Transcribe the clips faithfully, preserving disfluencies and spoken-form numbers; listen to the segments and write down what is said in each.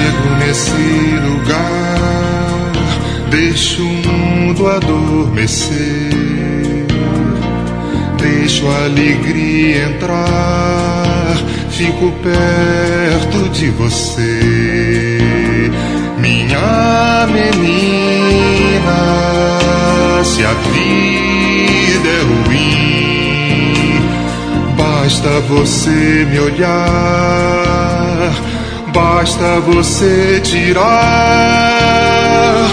Chego nesse lugar, deixo o mundo adormecer, deixo a alegria entrar, fico perto de você, minha menina. Se a vida é ruim, basta você me olhar, basta você tirar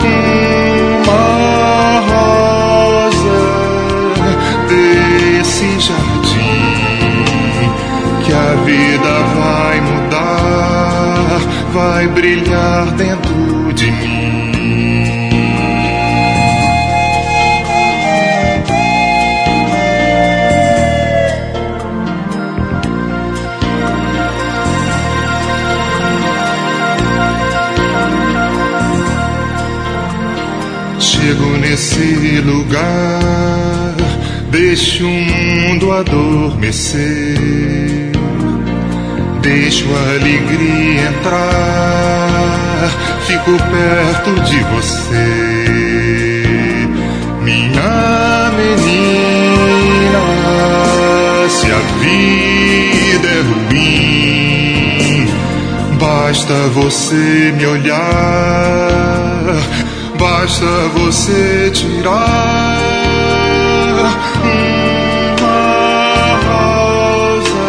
uma rosa desse jardim, que a vida vai mudar, vai brilhar dentro de mim. Chego nesse lugar, deixo o mundo adormecer, deixo a alegria entrar, fico perto de você, minha menina. Se a vida é ruim, basta você me olhar, basta você tirar uma rosa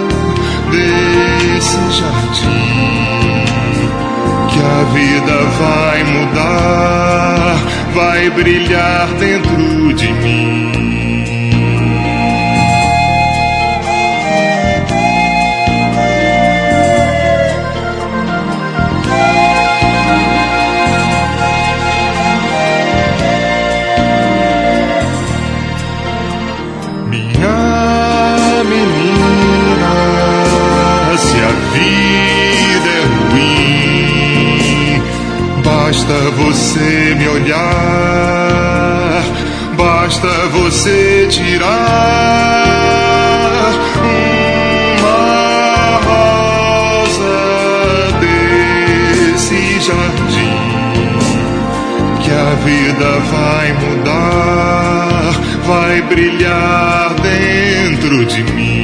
desse jardim, que a vida vai mudar, vai brilhar dentro de mim. Basta você me olhar, basta você tirar uma rosa desse jardim, que a vida vai mudar, vai brilhar dentro de mim.